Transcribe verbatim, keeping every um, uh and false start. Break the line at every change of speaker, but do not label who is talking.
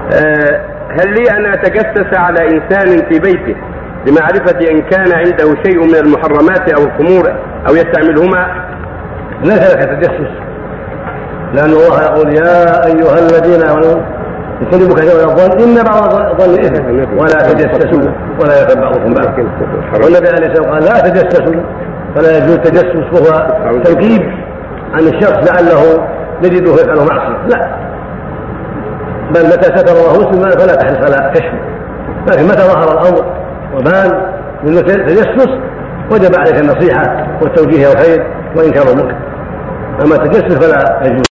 آه هل لي أن أتجسس على إنسان في بيته لمعرفة إن كان عنده شيء من المحرمات أو الخمور أو يستعملهما؟
ليس لك تجسس، لأن الله يقول يا أيها الذين آمنوا اجتنبوا كثيرا من الظن إن بعض الظن إثم ولا تجسسوا ولا يغتب بعضكم بعضا. والنبي عليه الصلاة والسلام قال لا تجسسوا، فلا يجوز التجسس وهو تنكيب عن الشخص لعله يجده يفعله معصية، لا، بل متى ستر الله مسلما فلا تحرص على كشفه، لكن متى ظهر الأمر وبان من التجسس وجب عليك النصيحة والتوجيه والخير وإنكار المنكر، أما التجسس فلا يجوز.